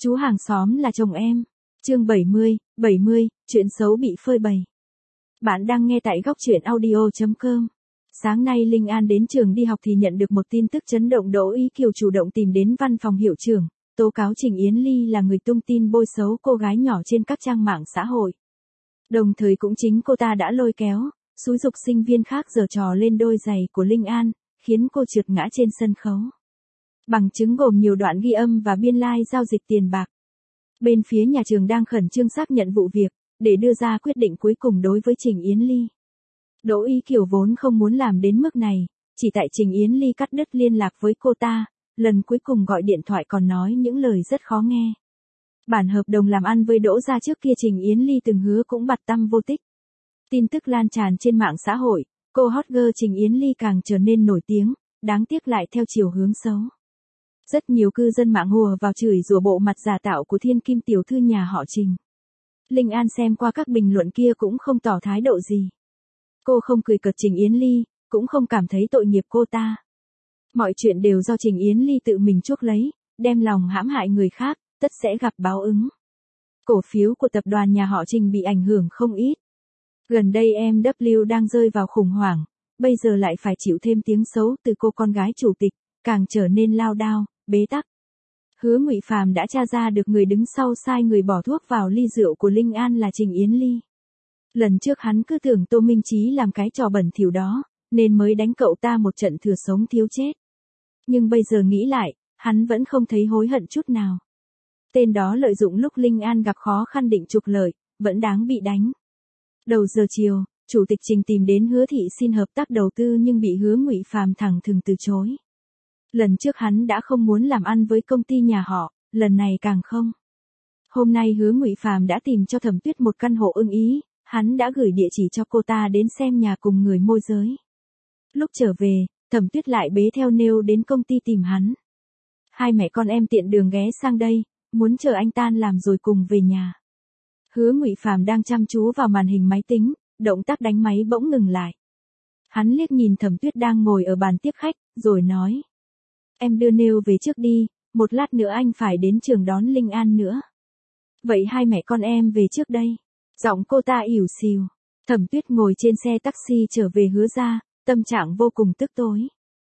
Chú hàng xóm là chồng em. Chương 70, chuyện xấu bị phơi bày. Bạn đang nghe tại góc truyện audio.com. Sáng nay Linh An đến trường đi học thì nhận được một tin tức chấn động. Đỗ Ý Kiều chủ động tìm đến văn phòng hiệu trưởng, tố cáo Trình Yến Ly là người tung tin bôi xấu cô gái nhỏ trên các trang mạng xã hội. Đồng thời cũng chính cô ta đã lôi kéo, xúi giục sinh viên khác giở trò lên đôi giày của Linh An, khiến cô trượt ngã trên sân khấu. Bằng chứng gồm nhiều đoạn ghi âm và biên lai giao dịch tiền bạc. Bên phía nhà trường đang khẩn trương xác nhận vụ việc, để đưa ra quyết định cuối cùng đối với Trình Yến Ly. Đỗ Ý Kiều vốn không muốn làm đến mức này, chỉ tại Trình Yến Ly cắt đứt liên lạc với cô ta, lần cuối cùng gọi điện thoại còn nói những lời rất khó nghe. Bản hợp đồng làm ăn với Đỗ gia trước kia Trình Yến Ly từng hứa cũng bặt tăm vô tích. Tin tức lan tràn trên mạng xã hội, cô hot girl Trình Yến Ly càng trở nên nổi tiếng, đáng tiếc lại theo chiều hướng xấu. Rất nhiều cư dân mạng hùa vào chửi rủa bộ mặt giả tạo của thiên kim tiểu thư nhà họ Trình. Linh An xem qua các bình luận kia cũng không tỏ thái độ gì. Cô không cười cợt Trình Yến Ly, cũng không cảm thấy tội nghiệp cô ta. Mọi chuyện đều do Trình Yến Ly tự mình chuốc lấy, đem lòng hãm hại người khác, tất sẽ gặp báo ứng. Cổ phiếu của tập đoàn nhà họ Trình bị ảnh hưởng không ít. Gần đây MW đang rơi vào khủng hoảng, bây giờ lại phải chịu thêm tiếng xấu từ cô con gái chủ tịch, càng trở nên lao đao, bế tắc. Hứa Ngụy Phàm đã tra ra được người đứng sau sai người bỏ thuốc vào ly rượu của Linh An là Trình Yến Ly. Lần trước hắn cứ tưởng Tô Minh Chí làm cái trò bẩn thỉu đó, nên mới đánh cậu ta một trận thừa sống thiếu chết. Nhưng bây giờ nghĩ lại, hắn vẫn không thấy hối hận chút nào. Tên đó lợi dụng lúc Linh An gặp khó khăn định trục lợi, vẫn đáng bị đánh. Đầu giờ chiều, Chủ tịch Trình tìm đến Hứa Thị xin hợp tác đầu tư nhưng bị Hứa Ngụy Phàm thẳng thừng từ chối. Lần trước hắn đã không muốn làm ăn với công ty nhà họ, lần này càng không. Hôm nay Hứa Ngụy Phàm đã tìm cho Thẩm Tuyết một căn hộ ưng ý, hắn đã gửi địa chỉ cho cô ta đến xem nhà cùng người môi giới. Lúc trở về, Thẩm Tuyết lại bế theo Nêu đến công ty tìm hắn. Hai mẹ con em tiện đường ghé sang đây, muốn chờ anh tan làm rồi cùng về nhà. Hứa Ngụy Phàm đang chăm chú vào màn hình máy tính, động tác đánh máy bỗng ngừng lại. Hắn liếc nhìn Thẩm Tuyết đang ngồi ở bàn tiếp khách, rồi nói. Em đưa Nêu về trước đi, một lát nữa anh phải đến trường đón Linh An nữa. Vậy hai mẹ con em về trước đây. Giọng cô ta ỉu xìu. Thẩm Tuyết ngồi trên xe taxi trở về Hứa gia, tâm trạng vô cùng tức tối.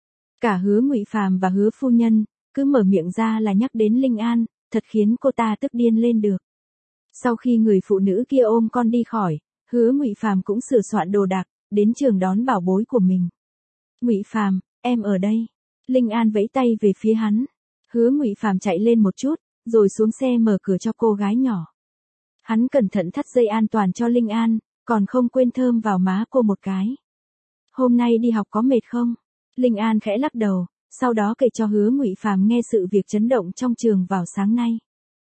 Cả Hứa Ngụy Phàm và Hứa phu nhân, cứ mở miệng ra là nhắc đến Linh An, thật khiến cô ta tức điên lên được. Sau khi người phụ nữ kia ôm con đi khỏi, Hứa Ngụy Phàm cũng sửa soạn đồ đạc, đến trường đón bảo bối của mình. Ngụy Phàm, em ở đây. Linh An vẫy tay về phía hắn. Hứa Ngụy Phàm chạy lên một chút, rồi xuống xe mở cửa cho cô gái nhỏ. Hắn cẩn thận thắt dây an toàn cho Linh An, còn không quên thơm vào má cô một cái. Hôm nay đi học có mệt không? Linh An khẽ lắc đầu, sau đó kể cho Hứa Ngụy Phàm nghe sự việc chấn động trong trường vào sáng nay.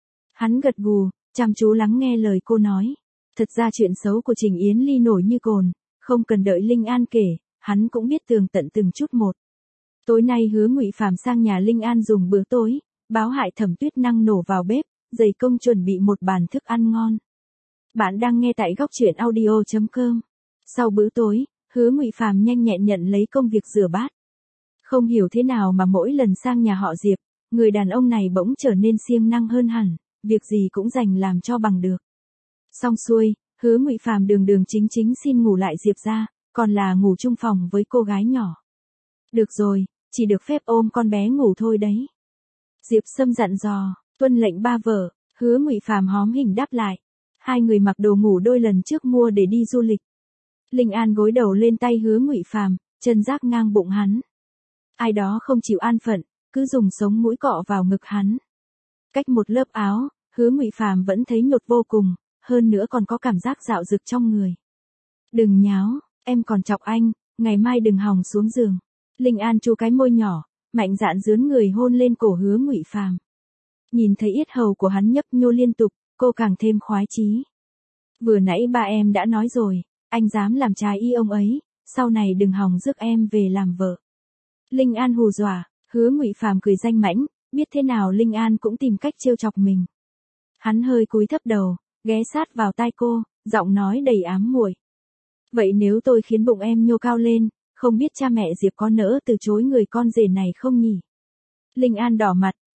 Hắn gật gù, chăm chú lắng nghe lời cô nói. Thật ra chuyện xấu của Trình Yến Ly nổi như cồn, không cần đợi Linh An kể, hắn cũng biết tường tận từng chút một. Tối nay Hứa Ngụy Phàm sang nhà Linh An dùng bữa tối, báo hại Thẩm Tuyết năng nổ vào bếp, dày công chuẩn bị một bàn thức ăn ngon. Bạn đang nghe tại góc truyện audio.com. Sau bữa tối, Hứa Ngụy Phàm nhanh nhẹn nhận lấy công việc rửa bát. Không hiểu thế nào mà mỗi lần sang nhà họ Diệp, người đàn ông này bỗng trở nên siêng năng hơn hẳn, việc gì cũng dành làm cho bằng được. Xong xuôi, Hứa Ngụy Phàm đường đường chính chính xin ngủ lại Diệp ra, còn là ngủ chung phòng với cô gái nhỏ. Được rồi, chỉ được phép ôm con bé ngủ thôi đấy. Diệp Sâm dặn dò, tuân lệnh ba vợ. Hứa Ngụy Phàm hóm hình đáp lại. Hai người mặc đồ ngủ đôi lần trước mua để đi du lịch. Linh An gối đầu lên tay Hứa Ngụy Phàm, chân rác ngang bụng hắn. Ai đó không chịu an phận, cứ dùng sống mũi cọ vào ngực hắn. Cách một lớp áo, Hứa Ngụy Phàm vẫn thấy nhột vô cùng, hơn nữa còn có cảm giác dạo dực trong người. Đừng nháo, em còn chọc anh, ngày mai đừng hòng xuống giường. Linh An chu cái môi nhỏ, mạnh dạn dướn người hôn lên cổ Hứa Ngụy Phàm. Nhìn thấy yết hầu của hắn nhấp nhô liên tục, cô càng thêm khoái chí. Vừa nãy ba em đã nói rồi, anh dám làm trái ý ông ấy, sau này đừng hòng rước em về làm vợ. Linh An hù dọa, Hứa Ngụy Phàm cười danh mãnh, biết thế nào Linh An cũng tìm cách trêu chọc mình. Hắn hơi cúi thấp đầu, ghé sát vào tai cô, giọng nói đầy ám muội. Vậy nếu tôi khiến bụng em nhô cao lên, không biết cha mẹ Diệp có nỡ từ chối người con rể này không nhỉ? Linh An đỏ mặt,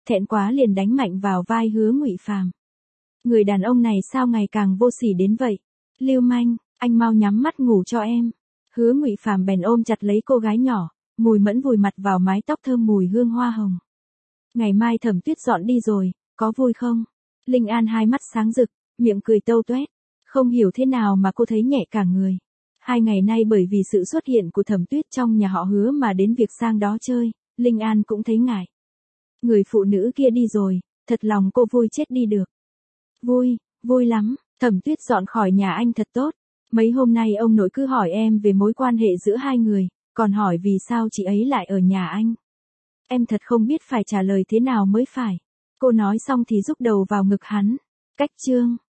thẹn quá liền đánh mạnh vào vai Hứa Ngụy Phàm. Người đàn ông này sao ngày càng vô sỉ đến vậy? Lưu manh, anh mau nhắm mắt ngủ cho em. Hứa Ngụy Phàm bèn ôm chặt lấy cô gái nhỏ, Mùi Mẫn vùi mặt vào mái tóc thơm mùi hương hoa hồng. Ngày mai Thẩm Tuyết dọn đi rồi, có vui không? Linh An hai mắt sáng rực, miệng cười tâu toét. Không hiểu thế nào mà cô thấy nhẹ cả người. 2 ngày nay bởi vì sự xuất hiện của Thẩm Tuyết trong nhà họ Hứa mà đến việc sang đó chơi, Linh An cũng thấy ngại. Người phụ nữ kia đi rồi, thật lòng cô vui chết đi được. Vui, vui lắm, Thẩm Tuyết dọn khỏi nhà anh thật tốt. Mấy hôm nay ông nội cứ hỏi em về mối quan hệ giữa hai người, còn hỏi vì sao chị ấy lại ở nhà anh. Em thật không biết phải trả lời thế nào mới phải. Cô nói xong thì rúc đầu vào ngực hắn. Cách chương